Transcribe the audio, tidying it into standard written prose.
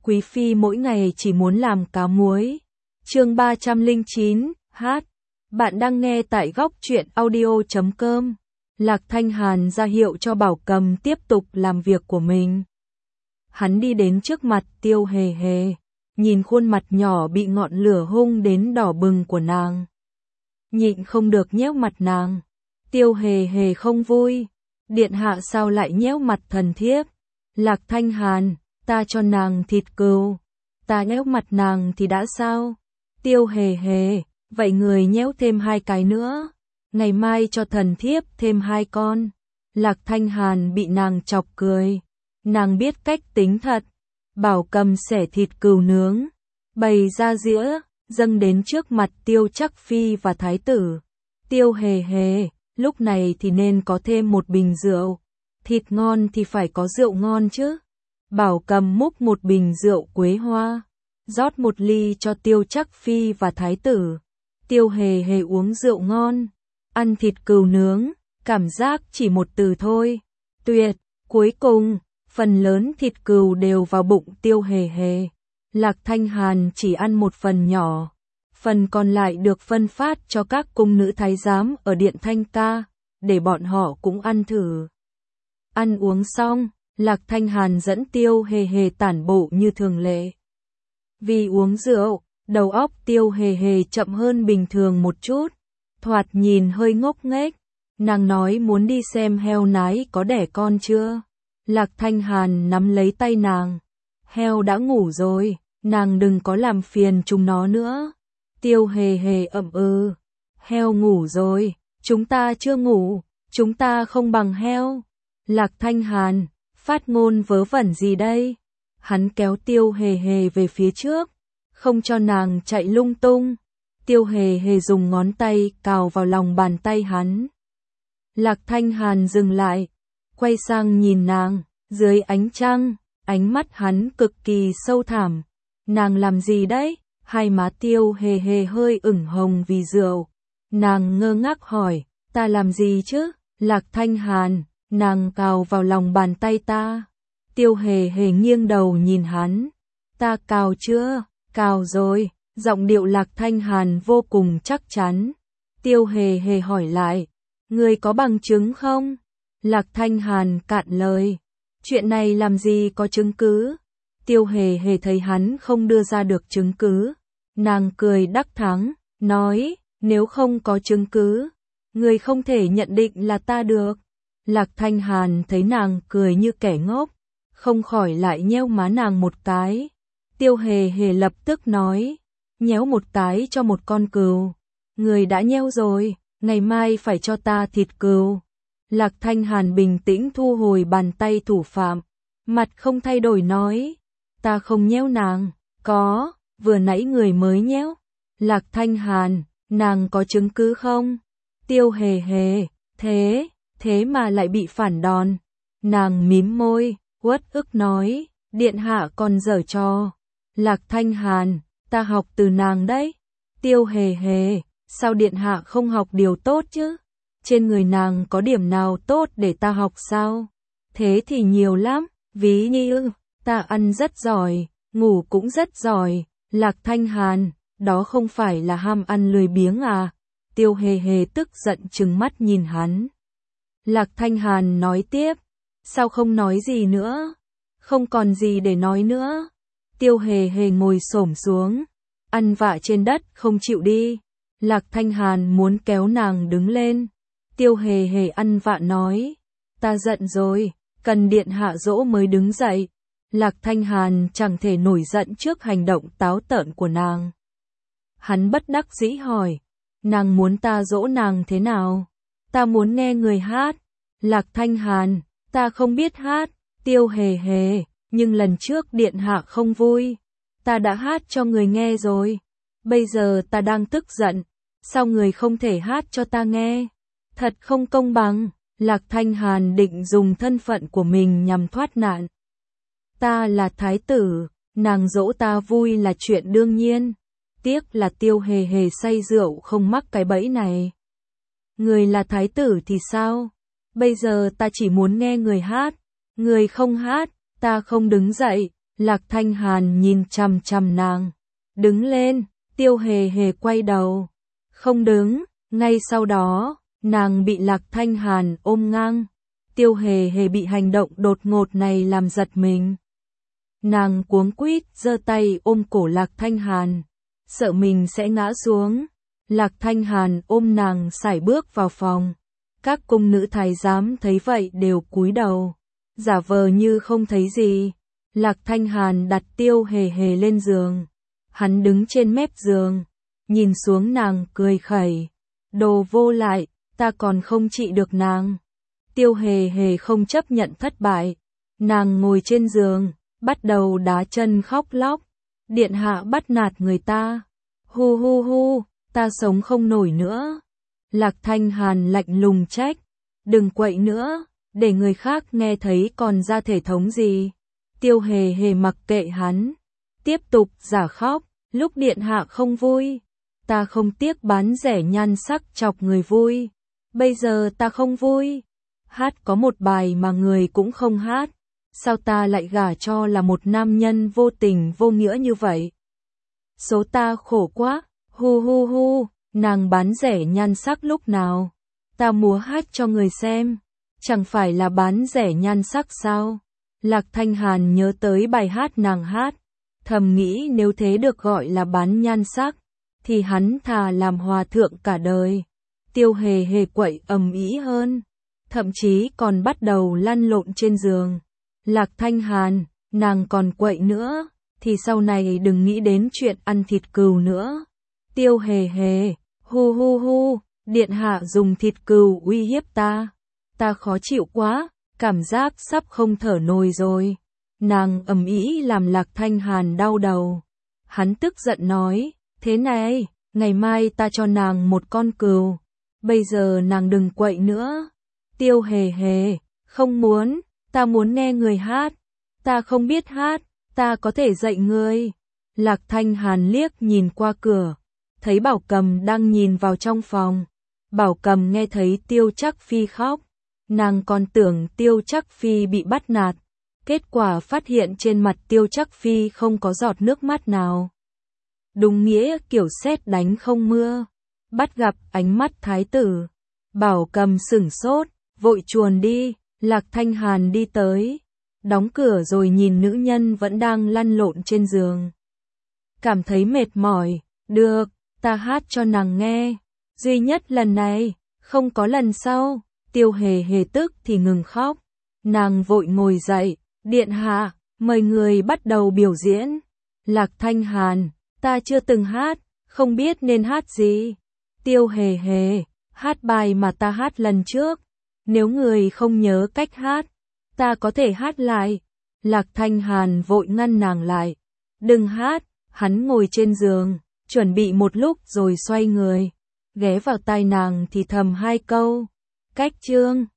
Quý phi mỗi ngày chỉ muốn làm cá muối. Chương 309, hát. Bạn đang nghe tại góc truyện audio.com. Lạc Thanh Hàn ra hiệu cho Bảo Cầm tiếp tục làm việc của mình. Hắn đi đến trước mặt Tiêu Hề Hề, nhìn khuôn mặt nhỏ bị ngọn lửa hung đến đỏ bừng của nàng. Nhịn không được nhéo mặt nàng. Tiêu Hề Hề không vui. Điện hạ sao lại nhéo mặt thần thiếp? Lạc Thanh Hàn, ta cho nàng thịt cừu. Ta nhéo mặt nàng thì đã sao? Tiêu Hề Hề, vậy người nhéo thêm 2 cái nữa. Ngày mai cho thần thiếp thêm 2 con. Lạc Thanh Hàn bị nàng chọc cười. Nàng biết cách tính thật. Bảo Cầm xẻ thịt cừu nướng, bày ra dĩa, dâng đến trước mặt Tiêu Trắc Phi và Thái tử. Tiêu Hề Hề, lúc này thì nên có thêm một bình rượu. Thịt ngon thì phải có rượu ngon chứ. Bảo Cầm múc một bình rượu quế hoa, rót 1 ly cho Tiêu Trắc Phi và Thái tử. Tiêu Hề Hề uống rượu ngon, ăn thịt cừu nướng, cảm giác chỉ một từ thôi. Tuyệt. Cuối cùng, phần lớn thịt cừu đều vào bụng Tiêu Hề Hề. Lạc Thanh Hàn chỉ ăn một phần nhỏ. Phần còn lại được phân phát cho các cung nữ thái giám ở điện Thanh Ca, để bọn họ cũng ăn thử. Ăn uống xong, Lạc Thanh Hàn dẫn Tiêu Hề Hề tản bộ như thường lệ. Vì uống rượu, đầu óc Tiêu Hề Hề chậm hơn bình thường một chút, thoạt nhìn hơi ngốc nghếch. Nàng nói muốn đi xem heo nái có đẻ con chưa. Lạc Thanh Hàn nắm lấy tay nàng. Heo đã ngủ rồi, nàng đừng có làm phiền chúng nó nữa. Tiêu Hề Hề ậm ừ. Heo ngủ rồi, chúng ta chưa ngủ, chúng ta không bằng heo. Lạc Thanh Hàn, phát ngôn vớ vẩn gì đây? Hắn kéo Tiêu Hề Hề về phía trước, không cho nàng chạy lung tung. Tiêu Hề Hề dùng ngón tay cào vào lòng bàn tay hắn. Lạc Thanh Hàn dừng lại, quay sang nhìn nàng, dưới ánh trăng, ánh mắt hắn cực kỳ sâu thẳm. Nàng làm gì đấy? Hai má Tiêu Hề Hề hơi ửng hồng vì rượu. Nàng ngơ ngác hỏi, ta làm gì chứ? Lạc Thanh Hàn, nàng cào vào lòng bàn tay ta. Tiêu Hề Hề nghiêng đầu nhìn hắn. Ta cào chưa? Cào rồi. Giọng điệu Lạc Thanh Hàn vô cùng chắc chắn. Tiêu Hề Hề hỏi lại, ngươi có bằng chứng không? Lạc Thanh Hàn cạn lời, chuyện này làm gì có chứng cứ? Tiêu Hề Hề thấy hắn không đưa ra được chứng cứ, nàng cười đắc thắng, nói, nếu không có chứng cứ, ngươi không thể nhận định là ta được. Lạc Thanh Hàn thấy nàng cười như kẻ ngốc, không khỏi lại nhéo má nàng một cái. Tiêu Hề Hề lập tức nói, nhéo một cái cho một con cừu. Người đã nhéo rồi, ngày mai phải cho ta thịt cừu. Lạc Thanh Hàn bình tĩnh thu hồi bàn tay thủ phạm, mặt không thay đổi nói, ta không nhéo nàng, có, vừa nãy người mới nhéo. Lạc Thanh Hàn, nàng có chứng cứ không? Tiêu Hề Hề, thế mà lại bị phản đòn. Nàng mím môi, uất ức nói, điện hạ còn giở trò. Lạc Thanh Hàn, ta học từ nàng đấy. Tiêu Hề Hề, sao điện hạ không học điều tốt chứ? Trên người nàng có điểm nào tốt để ta học sao? Thế thì nhiều lắm, ví như, ta ăn rất giỏi, ngủ cũng rất giỏi. Lạc Thanh Hàn, đó không phải là ham ăn lười biếng à? Tiêu Hề Hề tức giận trừng mắt nhìn hắn. Lạc Thanh Hàn nói tiếp, sao không nói gì nữa? Không còn gì để nói nữa. Tiêu Hề Hề ngồi xổm xuống, ăn vạ trên đất không chịu đi. Lạc Thanh Hàn muốn kéo nàng đứng lên. Tiêu Hề Hề ăn vạ nói, ta giận rồi, cần điện hạ dỗ mới đứng dậy. Lạc Thanh Hàn chẳng thể nổi giận trước hành động táo tợn của nàng. Hắn bất đắc dĩ hỏi, nàng muốn ta dỗ nàng thế nào? Ta muốn nghe người hát. Lạc Thanh Hàn, ta không biết hát. Tiêu Hề Hề, nhưng lần trước điện hạ không vui, ta đã hát cho người nghe rồi. Bây giờ ta đang tức giận, sao người không thể hát cho ta nghe? Thật không công bằng. Lạc Thanh Hàn định dùng thân phận của mình nhằm thoát nạn. Ta là thái tử, nàng dỗ ta vui là chuyện đương nhiên. Tiếc là Tiêu Hề Hề say rượu không mắc cái bẫy này. Người là thái tử thì sao? Bây giờ ta chỉ muốn nghe người hát. Người không hát, ta không đứng dậy. Lạc Thanh Hàn nhìn chằm chằm nàng. Đứng lên, Tiêu Hề Hề quay đầu. Không đứng, ngay sau đó, nàng bị Lạc Thanh Hàn ôm ngang. Tiêu Hề Hề bị hành động đột ngột này làm giật mình. Nàng cuống quýt giơ tay ôm cổ Lạc Thanh Hàn, sợ mình sẽ ngã xuống. Lạc Thanh Hàn ôm nàng sải bước vào phòng. Các cung nữ thái giám thấy vậy đều cúi đầu, giả vờ như không thấy gì. Lạc Thanh Hàn đặt Tiêu Hề Hề lên giường. Hắn đứng trên mép giường, nhìn xuống nàng cười khẩy. Đồ vô lại, ta còn không trị được nàng. Tiêu Hề Hề không chấp nhận thất bại. Nàng ngồi trên giường, bắt đầu đá chân khóc lóc. Điện hạ bắt nạt người ta. Hu hu hu, ta sống không nổi nữa. Lạc Thanh Hàn lạnh lùng trách. Đừng quậy nữa, để người khác nghe thấy còn ra thể thống gì. Tiêu Hề Hề mặc kệ hắn, tiếp tục giả khóc. Lúc điện hạ không vui, ta không tiếc bán rẻ nhan sắc chọc người vui. Bây giờ ta không vui. Hát có một bài mà người cũng không hát. Sao ta lại gả cho là một nam nhân vô tình vô nghĩa như vậy? Số ta khổ quá. Hu hu hu, nàng bán rẻ nhan sắc lúc nào? Ta múa hát cho người xem. Chẳng phải là bán rẻ nhan sắc sao? Lạc Thanh Hàn nhớ tới bài hát nàng hát. Thầm nghĩ nếu thế được gọi là bán nhan sắc, thì hắn thà làm hòa thượng cả đời. Tiêu Hề Hề quậy ầm ĩ hơn, thậm chí còn bắt đầu lăn lộn trên giường. Lạc Thanh Hàn, nàng còn quậy nữa, thì sau này đừng nghĩ đến chuyện ăn thịt cừu nữa. Tiêu Hề Hề, hu hu hu, điện hạ dùng thịt cừu uy hiếp ta. Ta khó chịu quá, cảm giác sắp không thở nổi rồi. Nàng ầm ĩ làm Lạc Thanh Hàn đau đầu. Hắn tức giận nói, thế này, ngày mai ta cho nàng một con cừu. Bây giờ nàng đừng quậy nữa. Tiêu Hề Hề, không muốn, ta muốn nghe người hát. Ta không biết hát, ta có thể dạy ngươi. Lạc Thanh Hàn liếc nhìn qua cửa, thấy Bảo Cầm đang nhìn vào trong phòng. Bảo Cầm nghe thấy Tiêu Trắc Phi khóc, nàng còn tưởng Tiêu Trắc Phi bị bắt nạt. Kết quả phát hiện trên mặt Tiêu Trắc Phi không có giọt nước mắt nào. Đúng nghĩa kiểu sét đánh không mưa. Bắt gặp ánh mắt thái tử. Bảo Cầm sửng sốt, vội chuồn đi. Lạc Thanh Hàn đi tới, đóng cửa rồi nhìn nữ nhân vẫn đang lăn lộn trên giường. Cảm thấy mệt mỏi, được, ta hát cho nàng nghe. Duy nhất lần này, không có lần sau. Tiêu Hề Hề tức thì ngừng khóc. Nàng vội ngồi dậy. Điện hạ, mời người bắt đầu biểu diễn. Lạc Thanh Hàn, ta chưa từng hát, không biết nên hát gì. Tiêu Hề Hề, hát bài mà ta hát lần trước. Nếu người không nhớ cách hát, ta có thể hát lại. Lạc Thanh Hàn vội ngăn nàng lại. Đừng hát, hắn ngồi trên giường, chuẩn bị một lúc rồi xoay người. Ghé vào tai nàng thì thầm hai câu. Cách chương